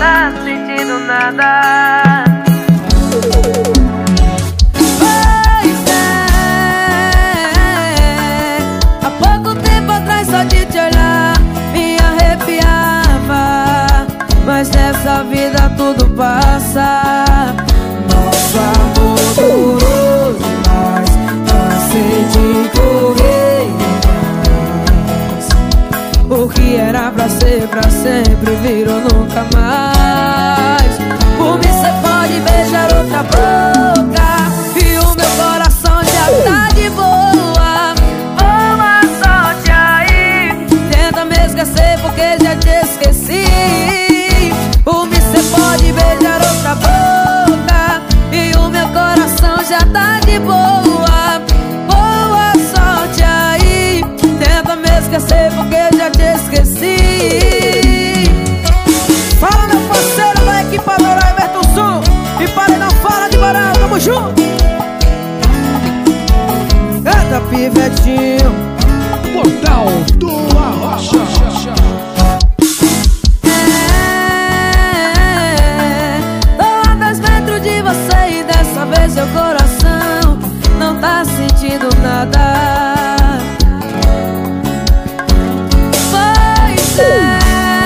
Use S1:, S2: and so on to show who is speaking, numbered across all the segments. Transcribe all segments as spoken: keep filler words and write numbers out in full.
S1: tá sentindo nada.
S2: Pois é, há pouco tempo atrás só de te olhar me arrepiava, mas nessa vida tudo passa. Nosso amor durou demais, cansei de correr atrás. O que era pra ser pra sempre virou nunca mais. Por mim cê pode beijar outra boca e o meu coração já tá de boa.
S1: Boa sorte aí.
S2: Tenta me esquecer porque já te esqueci. Por mim cê pode beijar outra boca e o meu coração já tá de boa. Boa sorte aí. Tenta me esquecer porque já te esqueci. Fala, meu parceiro da equipadora Everton Som e Pare Não Fala de Barão, tamo junto. Eita, pivetinho.
S3: Portal do Arrocha.
S2: Seu coração não tá sentindo nada. Pois é,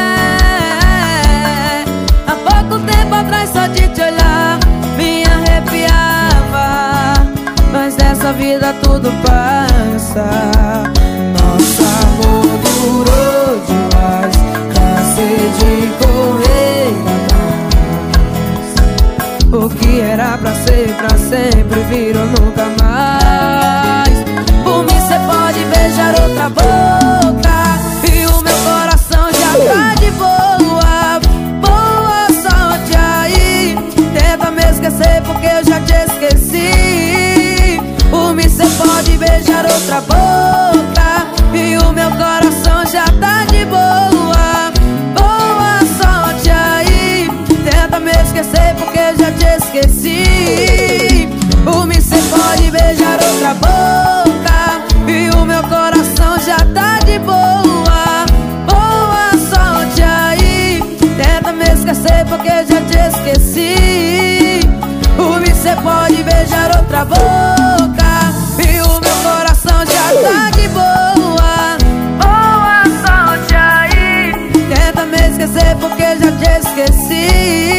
S2: há pouco tempo atrás só de te olhar me arrepiava, mas dessa vida tudo passa. Nosso amor durou demais, cansei de correr atrás. O que era pra ser pra sempre virou nunca mais. Por mim cê pode beijar outra boca e o meu coração já tá de boa. Boa sorte aí. Tenta me esquecer porque eu já te esqueci. Por mim cê pode beijar outra boca e o meu coração já tá de boa. Boa sorte aí. Tenta me esquecer porque eu já te esqueci. Por mim cê pode beijar outra boca e o meu coração já tá de boa. Boa sorte aí. Tenta me esquecer porque eu já te esqueci. Por mim cê pode beijar outra boca e o meu coração já tá de boa.
S1: Boa sorte aí.
S2: Tenta me esquecer porque eu já te esqueci.